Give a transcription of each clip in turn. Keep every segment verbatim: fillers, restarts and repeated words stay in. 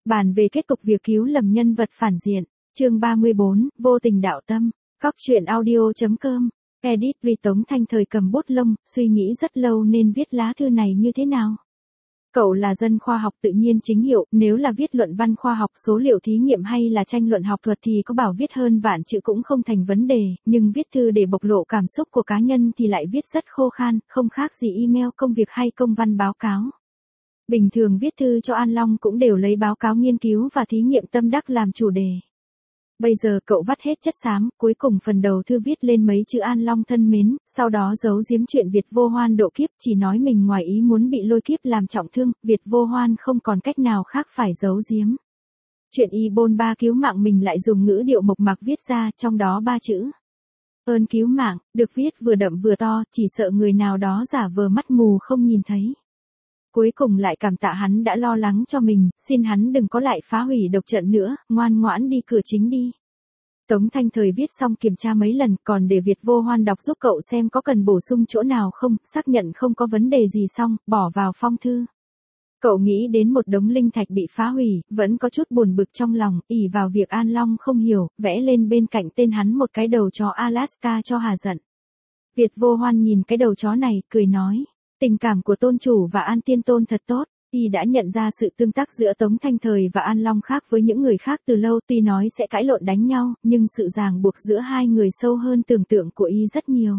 Bàn về kết cục việc cứu lầm nhân vật phản diện. Chương ba mươi bốn, vô tình đạo tâm. Cóc truyện audio chấm com. Edit vì Tống Thanh Thời cầm bút lông, suy nghĩ rất lâu nên viết lá thư này như thế nào. Cậu là dân khoa học tự nhiên chính hiệu, nếu là viết luận văn khoa học số liệu thí nghiệm hay là tranh luận học thuật thì có bảo viết hơn vạn chữ cũng không thành vấn đề, nhưng viết thư để bộc lộ cảm xúc của cá nhân thì lại viết rất khô khan, không khác gì email công việc hay công văn báo cáo. Bình thường viết thư cho An Long cũng đều lấy báo cáo nghiên cứu và thí nghiệm tâm đắc làm chủ đề. Bây giờ cậu vắt hết chất xám, cuối cùng phần đầu thư viết lên mấy chữ An Long thân mến, sau đó giấu giếm chuyện Việt Vô Hoan độ kiếp, chỉ nói mình ngoài ý muốn bị lôi kiếp làm trọng thương, Việt Vô Hoan không còn cách nào khác phải giấu giếm. Chuyện y bôn ba cứu mạng mình lại dùng ngữ điệu mộc mạc viết ra, trong đó ba chữ. Ơn cứu mạng, được viết vừa đậm vừa to, chỉ sợ người nào đó giả vờ mắt mù không nhìn thấy. Cuối cùng lại cảm tạ hắn đã lo lắng cho mình, xin hắn đừng có lại phá hủy độc trận nữa, ngoan ngoãn đi cửa chính đi. Tống Thanh Thời viết xong kiểm tra mấy lần, còn để Việt Vô Hoan đọc giúp cậu xem có cần bổ sung chỗ nào không, xác nhận không có vấn đề gì xong, bỏ vào phong thư. Cậu nghĩ đến một đống linh thạch bị phá hủy, vẫn có chút buồn bực trong lòng, ỷ vào việc An Long không hiểu, vẽ lên bên cạnh tên hắn một cái đầu chó Alaska cho hà giận. Việt Vô Hoan nhìn cái đầu chó này, cười nói. Tình cảm của tôn chủ và An Tiên Tôn thật tốt, y đã nhận ra sự tương tác giữa Tống Thanh Thời và An Long khác với những người khác từ lâu, tuy nói sẽ cãi lộn đánh nhau, nhưng sự ràng buộc giữa hai người sâu hơn tưởng tượng của y rất nhiều.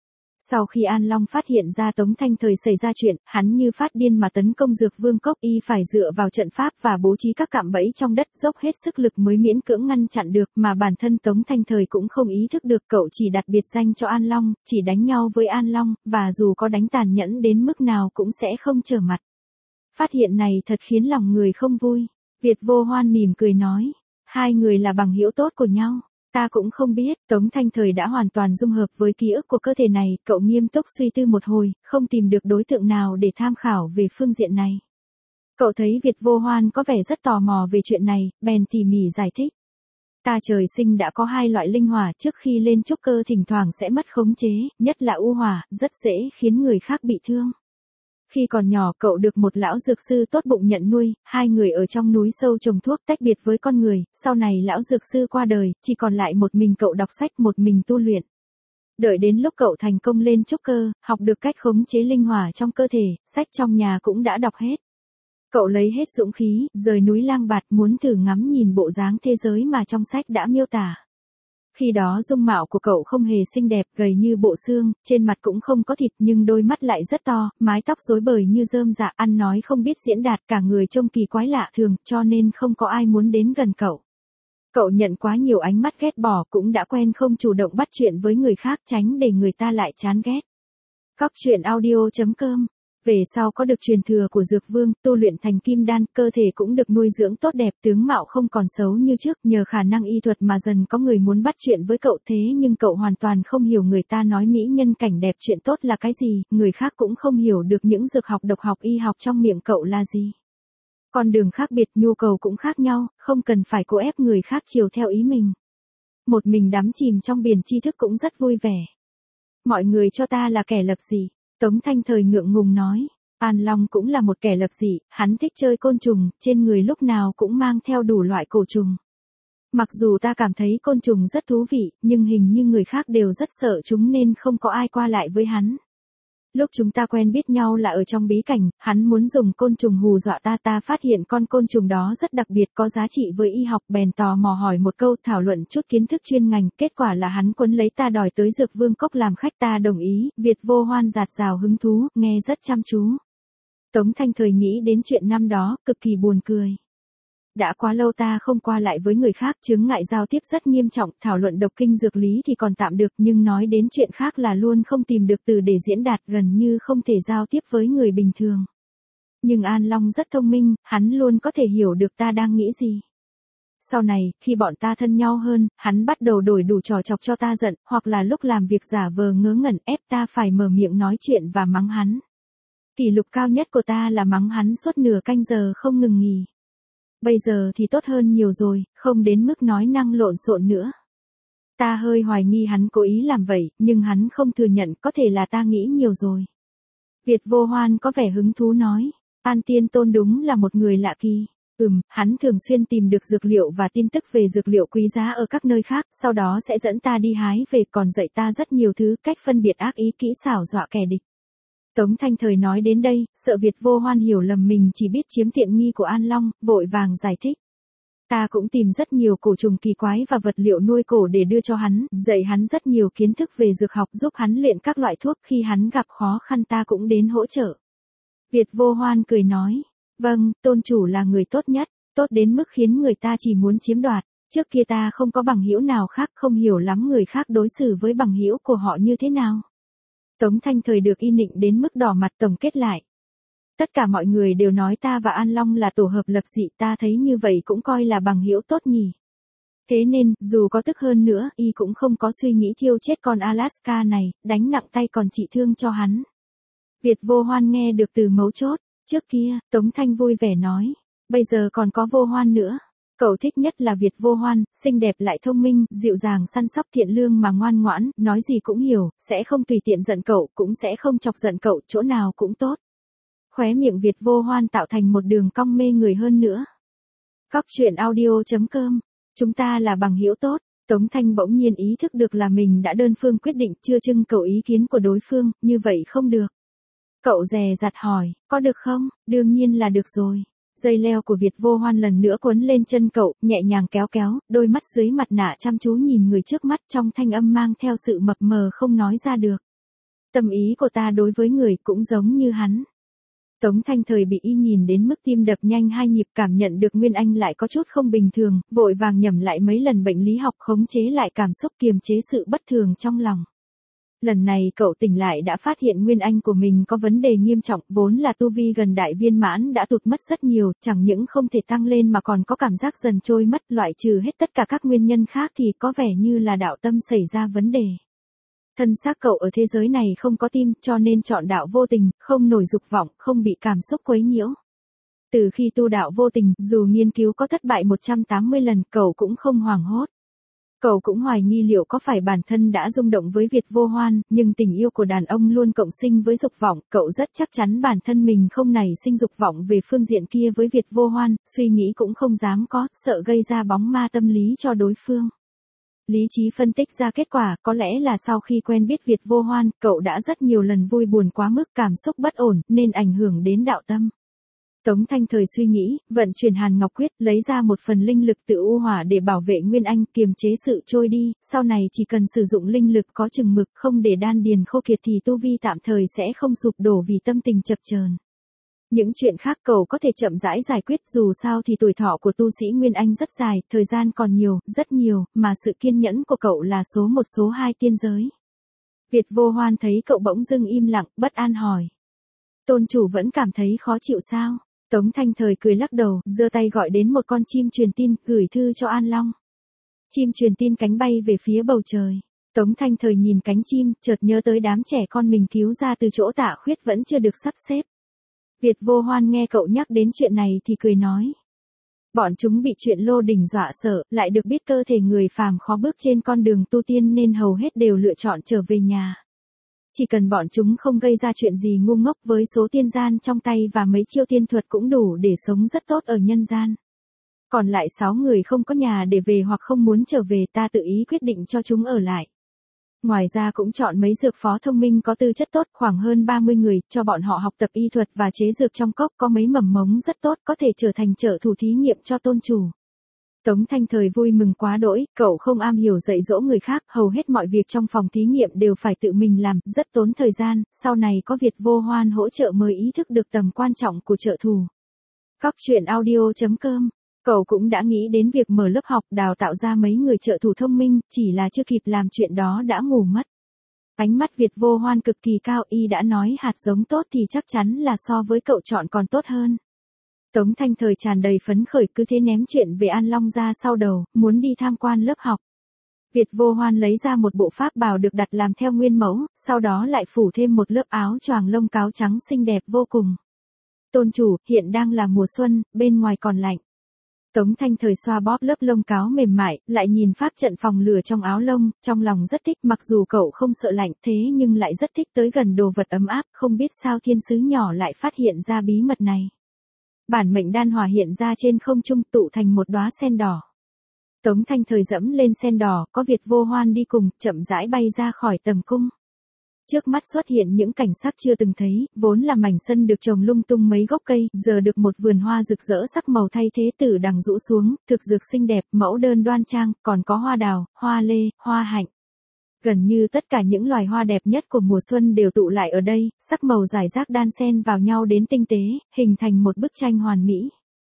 Sau khi An Long phát hiện ra Tống Thanh Thời xảy ra chuyện, hắn như phát điên mà tấn công Dược Vương Cốc, y phải dựa vào trận pháp và bố trí các cạm bẫy trong đất, dốc hết sức lực mới miễn cưỡng ngăn chặn được, mà bản thân Tống Thanh Thời cũng không ý thức được cậu chỉ đặt biệt danh cho An Long, chỉ đánh nhau với An Long, và dù có đánh tàn nhẫn đến mức nào cũng sẽ không trở mặt. Phát hiện này thật khiến lòng người không vui. Việt Vô Hoan mỉm cười nói, hai người là bằng hữu tốt của nhau. Ta cũng không biết, Tống Thanh Thời đã hoàn toàn dung hợp với ký ức của cơ thể này, cậu nghiêm túc suy tư một hồi, không tìm được đối tượng nào để tham khảo về phương diện này. Cậu thấy Việt Vô Hoan có vẻ rất tò mò về chuyện này, bèn tỉ mỉ giải thích. Ta trời sinh đã có hai loại linh hỏa, trước khi lên trúc cơ thỉnh thoảng sẽ mất khống chế, nhất là u hỏa, rất dễ khiến người khác bị thương. Khi còn nhỏ cậu được một lão dược sư tốt bụng nhận nuôi, hai người ở trong núi sâu trồng thuốc tách biệt với con người, sau này lão dược sư qua đời, chỉ còn lại một mình cậu đọc sách, một mình tu luyện. Đợi đến lúc cậu thành công lên trúc cơ, học được cách khống chế linh hỏa trong cơ thể, sách trong nhà cũng đã đọc hết. Cậu lấy hết dũng khí, rời núi lang bạt muốn thử ngắm nhìn bộ dáng thế giới mà trong sách đã miêu tả. Khi đó dung mạo của cậu không hề xinh đẹp, gầy như bộ xương, trên mặt cũng không có thịt nhưng đôi mắt lại rất to, mái tóc rối bời như rơm rạ, ăn nói không biết diễn đạt, cả người trông kỳ quái lạ thường, cho nên không có ai muốn đến gần cậu. Cậu nhận quá nhiều ánh mắt ghét bỏ, cũng đã quen không chủ động bắt chuyện với người khác, tránh để người ta lại chán ghét. Cóc truyện audio chấm com. Về sau có được truyền thừa của Dược Vương, tu luyện thành kim đan, cơ thể cũng được nuôi dưỡng tốt đẹp, tướng mạo không còn xấu như trước, nhờ khả năng y thuật mà dần có người muốn bắt chuyện với cậu, thế nhưng cậu hoàn toàn không hiểu người ta nói mỹ nhân cảnh đẹp chuyện tốt là cái gì, người khác cũng không hiểu được những dược học độc học y học trong miệng cậu là gì. Con đường khác biệt, nhu cầu cũng khác nhau, không cần phải cố ép người khác chiều theo ý mình. Một mình đắm chìm trong biển tri thức cũng rất vui vẻ. Mọi người cho ta là kẻ lập dị. Tống Thanh Thời ngượng ngùng nói, An Long cũng là một kẻ lập dị, hắn thích chơi côn trùng, trên người lúc nào cũng mang theo đủ loại cổ trùng. Mặc dù ta cảm thấy côn trùng rất thú vị, nhưng hình như người khác đều rất sợ chúng nên không có ai qua lại với hắn. Lúc chúng ta quen biết nhau là ở trong bí cảnh, hắn muốn dùng côn trùng hù dọa ta, ta phát hiện con côn trùng đó rất đặc biệt, có giá trị với y học, bèn tò mò hỏi một câu, thảo luận chút kiến thức chuyên ngành, kết quả là hắn quấn lấy ta đòi tới Dược Vương Cốc làm khách, ta đồng ý. Việt Vô Hoan dạt dào hứng thú, nghe rất chăm chú. Tống Thanh Thời nghĩ đến chuyện năm đó, cực kỳ buồn cười. Đã quá lâu ta không qua lại với người khác, chướng ngại giao tiếp rất nghiêm trọng, thảo luận độc kinh dược lý thì còn tạm được, nhưng nói đến chuyện khác là luôn không tìm được từ để diễn đạt, gần như không thể giao tiếp với người bình thường. Nhưng An Long rất thông minh, hắn luôn có thể hiểu được ta đang nghĩ gì. Sau này, khi bọn ta thân nhau hơn, hắn bắt đầu đổi đủ trò chọc cho ta giận, hoặc là lúc làm việc giả vờ ngớ ngẩn ép ta phải mở miệng nói chuyện và mắng hắn. Kỷ lục cao nhất của ta là mắng hắn suốt nửa canh giờ không ngừng nghỉ. Bây giờ thì tốt hơn nhiều rồi, không đến mức nói năng lộn xộn nữa. Ta hơi hoài nghi hắn cố ý làm vậy, nhưng hắn không thừa nhận, có thể là ta nghĩ nhiều rồi. Việt Vô Hoan có vẻ hứng thú nói, An Tiên Tôn đúng là một người lạ kỳ. Ừm, hắn thường xuyên tìm được dược liệu và tin tức về dược liệu quý giá ở các nơi khác, sau đó sẽ dẫn ta đi hái về, còn dạy ta rất nhiều thứ, cách phân biệt ác ý, kỹ xảo dọa kẻ địch. Tống Thanh Thời nói đến đây, sợ Việt Vô Hoan hiểu lầm mình chỉ biết chiếm tiện nghi của An Long, vội vàng giải thích. Ta cũng tìm rất nhiều cổ trùng kỳ quái và vật liệu nuôi cổ để đưa cho hắn, dạy hắn rất nhiều kiến thức về dược học, giúp hắn luyện các loại thuốc, khi hắn gặp khó khăn ta cũng đến hỗ trợ. Việt Vô Hoan cười nói, vâng, tôn chủ là người tốt nhất, tốt đến mức khiến người ta chỉ muốn chiếm đoạt. Trước kia ta không có bằng hữu nào khác, không hiểu lắm người khác đối xử với bằng hữu của họ như thế nào. Tống Thanh Thời được y nịnh đến mức đỏ mặt, tổng kết lại. Tất cả mọi người đều nói ta và An Long là tổ hợp lập dị, ta thấy như vậy cũng coi là bằng hữu tốt nhỉ. Thế nên, dù có tức hơn nữa, y cũng không có suy nghĩ thiêu chết con Alaska này, đánh nặng tay còn trị thương cho hắn. Việt Vô Hoan nghe được từ mấu chốt, trước kia, Tống Thanh vui vẻ nói, bây giờ còn có Vô Hoan nữa. Cậu thích nhất là Việt Vô Hoan, xinh đẹp lại thông minh, dịu dàng săn sóc thiện lương mà ngoan ngoãn, nói gì cũng hiểu, sẽ không tùy tiện giận cậu, cũng sẽ không chọc giận cậu, chỗ nào cũng tốt. Khóe miệng Việt Vô Hoan tạo thành một đường cong mê người hơn nữa. Cóc truyện audio chấm com. Chúng ta là bằng hữu tốt. Tống Thanh bỗng nhiên ý thức được là mình đã đơn phương quyết định, chưa trưng cầu ý kiến của đối phương, như vậy không được. Cậu dè dặt hỏi, có được không? Đương nhiên là được rồi. Dây leo của Việt Vô Hoan lần nữa quấn lên chân cậu, nhẹ nhàng kéo kéo, đôi mắt dưới mặt nạ chăm chú nhìn người trước mắt, trong thanh âm mang theo sự mập mờ không nói ra được. Tâm ý của ta đối với người cũng giống như hắn. Tống Thanh Thời bị y nhìn đến mức tim đập nhanh hai nhịp, cảm nhận được Nguyên Anh lại có chút không bình thường, vội vàng nhẩm lại mấy lần bệnh lý học, khống chế lại cảm xúc, kiềm chế sự bất thường trong lòng. Lần này cậu tỉnh lại đã phát hiện Nguyên Anh của mình có vấn đề nghiêm trọng, vốn là tu vi gần đại viên mãn đã tụt mất rất nhiều, chẳng những không thể tăng lên mà còn có cảm giác dần trôi mất, loại trừ hết tất cả các nguyên nhân khác thì có vẻ như là đạo tâm xảy ra vấn đề. Thân xác cậu ở thế giới này không có tim, cho nên chọn đạo vô tình, không nổi dục vọng, không bị cảm xúc quấy nhiễu. Từ khi tu đạo vô tình, dù nghiên cứu có thất bại một trăm tám mươi lần, cậu cũng không hoảng hốt. Cậu cũng hoài nghi liệu có phải bản thân đã rung động với Việt Vô Hoan, nhưng tình yêu của đàn ông luôn cộng sinh với dục vọng, cậu rất chắc chắn bản thân mình không nảy sinh dục vọng về phương diện kia với Việt Vô Hoan, suy nghĩ cũng không dám có, sợ gây ra bóng ma tâm lý cho đối phương. Lý trí phân tích ra kết quả, có lẽ là sau khi quen biết Việt Vô Hoan, cậu đã rất nhiều lần vui buồn quá mức, cảm xúc bất ổn, nên ảnh hưởng đến đạo tâm. Tống Thanh Thời suy nghĩ, vận chuyển Hàn Ngọc Quyết, lấy ra một phần linh lực tự u hỏa để bảo vệ Nguyên Anh, kiềm chế sự trôi đi, sau này chỉ cần sử dụng linh lực có chừng mực, không để đan điền khô kiệt thì tu vi tạm thời sẽ không sụp đổ vì tâm tình chập chờn. Những chuyện khác cậu có thể chậm rãi giải quyết, dù sao thì tuổi thọ của tu sĩ Nguyên Anh rất dài, thời gian còn nhiều, rất nhiều, mà sự kiên nhẫn của cậu là số một số hai tiên giới. Việt Vô Hoan thấy cậu bỗng dưng im lặng, bất an hỏi. Tôn chủ vẫn cảm thấy khó chịu sao? Tống Thanh Thời cười lắc đầu, giơ tay gọi đến một con chim truyền tin, gửi thư cho An Long. Chim truyền tin cánh bay về phía bầu trời. Tống Thanh Thời nhìn cánh chim, chợt nhớ tới đám trẻ con mình cứu ra từ chỗ Tạ Khuyết vẫn chưa được sắp xếp. Việt Vô Hoan nghe cậu nhắc đến chuyện này thì cười nói. Bọn chúng bị chuyện lô đỉnh dọa sợ, lại được biết cơ thể người phàm khó bước trên con đường tu tiên nên hầu hết đều lựa chọn trở về nhà. Chỉ cần bọn chúng không gây ra chuyện gì ngu ngốc, với số tiên gian trong tay và mấy chiêu tiên thuật cũng đủ để sống rất tốt ở nhân gian. Còn lại sáu người không có nhà để về hoặc không muốn trở về, ta tự ý quyết định cho chúng ở lại. Ngoài ra cũng chọn mấy dược phó thông minh có tư chất tốt, khoảng hơn ba mươi người, cho bọn họ học tập y thuật và chế dược trong cốc, có mấy mầm mống rất tốt, có thể trở thành trợ thủ thí nghiệm cho tôn chủ. Tống Thanh Thời vui mừng quá đỗi, cậu không am hiểu dạy dỗ người khác, hầu hết mọi việc trong phòng thí nghiệm đều phải tự mình làm, rất tốn thời gian, sau này có Việt Vô Hoan hỗ trợ mới ý thức được tầm quan trọng của trợ thủ. Cóc truyện audio chấm com. Cậu cũng đã nghĩ đến việc mở lớp học đào tạo ra mấy người trợ thủ thông minh, chỉ là chưa kịp làm chuyện đó đã ngủ mất. Ánh mắt Việt Vô Hoan cực kỳ cao, y đã nói hạt giống tốt thì chắc chắn là so với cậu chọn còn tốt hơn. Tống Thanh Thời tràn đầy phấn khởi, cứ thế ném chuyện về An Long ra sau đầu, muốn đi tham quan lớp học. Việt Vô Hoan lấy ra một bộ pháp bào được đặt làm theo nguyên mẫu, sau đó lại phủ thêm một lớp áo choàng lông cáo trắng xinh đẹp vô cùng. Tôn chủ, hiện đang là mùa xuân, bên ngoài còn lạnh. Tống Thanh Thời xoa bóp lớp lông cáo mềm mại, lại nhìn pháp trận phòng lửa trong áo lông, trong lòng rất thích, mặc dù cậu không sợ lạnh thế nhưng lại rất thích tới gần đồ vật ấm áp, không biết sao thiên sứ nhỏ lại phát hiện ra bí mật này. Bản mệnh đan hỏa hiện ra trên không trung tụ thành một đóa sen đỏ. Tống Thanh Thời dẫm lên sen đỏ, có Việt Vô Hoan đi cùng, chậm rãi bay ra khỏi tầm cung. Trước mắt xuất hiện những cảnh sắc chưa từng thấy, vốn là mảnh sân được trồng lung tung mấy gốc cây, giờ được một vườn hoa rực rỡ sắc màu thay thế từ đằng rũ xuống, thực dược xinh đẹp, mẫu đơn đoan trang, còn có hoa đào, hoa lê, hoa hạnh. Gần như tất cả những loài hoa đẹp nhất của mùa xuân đều tụ lại ở đây, sắc màu rải rác đan xen vào nhau đến tinh tế, hình thành một bức tranh hoàn mỹ.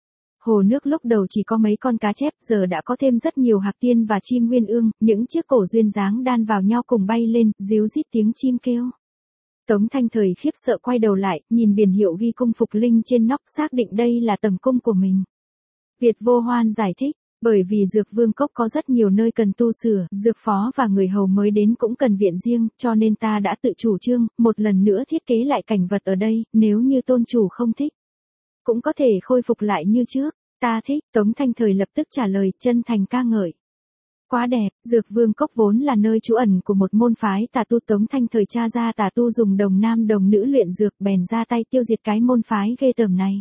Hồ nước lúc đầu chỉ có mấy con cá chép, giờ đã có thêm rất nhiều hạc tiên và chim nguyên ương, những chiếc cổ duyên dáng đan vào nhau cùng bay lên, ríu rít tiếng chim kêu. Tống Thanh Thời khiếp sợ quay đầu lại, nhìn biển hiệu ghi cung Phục Linh trên nóc, xác định đây là tầm cung của mình. Việt Vô Hoan giải thích, bởi vì Dược Vương Cốc có rất nhiều nơi cần tu sửa, dược phó và người hầu mới đến cũng cần viện riêng, cho nên ta đã tự chủ trương, một lần nữa thiết kế lại cảnh vật ở đây, nếu như tôn chủ không thích, cũng có thể khôi phục lại như trước. Ta thích, Tống Thanh Thời lập tức trả lời, chân thành ca ngợi. Quá đẹp, Dược Vương Cốc vốn là nơi trú ẩn của một môn phái tà tu. Tống Thanh Thời tra ra tà tu dùng đồng nam đồng nữ luyện dược, bèn ra tay tiêu diệt cái môn phái ghê tởm này.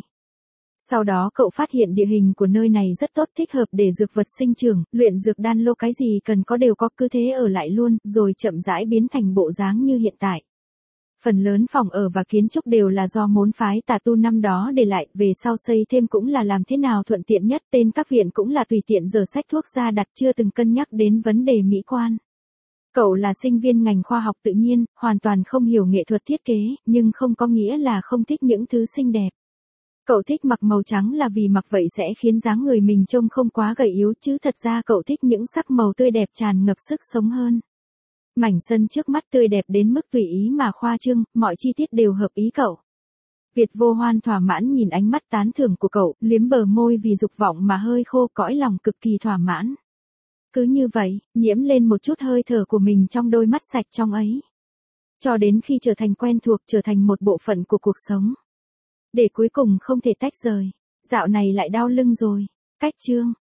Sau đó cậu phát hiện địa hình của nơi này rất tốt, thích hợp để dược vật sinh trưởng, luyện dược đan lô cái gì cần có đều có, cứ thế ở lại luôn, rồi chậm rãi biến thành bộ dáng như hiện tại. Phần lớn phòng ở và kiến trúc đều là do môn phái tà tu năm đó để lại, về sau xây thêm cũng là làm thế nào thuận tiện nhất, tên các viện cũng là tùy tiện giở sách thuốc ra đặt, chưa từng cân nhắc đến vấn đề mỹ quan. Cậu là sinh viên ngành khoa học tự nhiên, hoàn toàn không hiểu nghệ thuật thiết kế, nhưng không có nghĩa là không thích những thứ xinh đẹp. Cậu thích mặc màu trắng là vì mặc vậy sẽ khiến dáng người mình trông không quá gầy yếu, chứ thật ra cậu thích những sắc màu tươi đẹp tràn ngập sức sống hơn. Mảnh sân trước mắt tươi đẹp đến mức tùy ý mà khoa trương, mọi chi tiết đều hợp ý cậu. Việt Vô Hoan thỏa mãn nhìn ánh mắt tán thưởng của cậu, liếm bờ môi vì dục vọng mà hơi khô, cõi lòng cực kỳ thỏa mãn. Cứ như vậy, nhiễm lên một chút hơi thở của mình trong đôi mắt sạch trong ấy. Cho đến khi trở thành quen thuộc, trở thành một bộ phận của cuộc sống. Để cuối cùng không thể tách rời. Dạo này lại đau lưng rồi. Cách chương.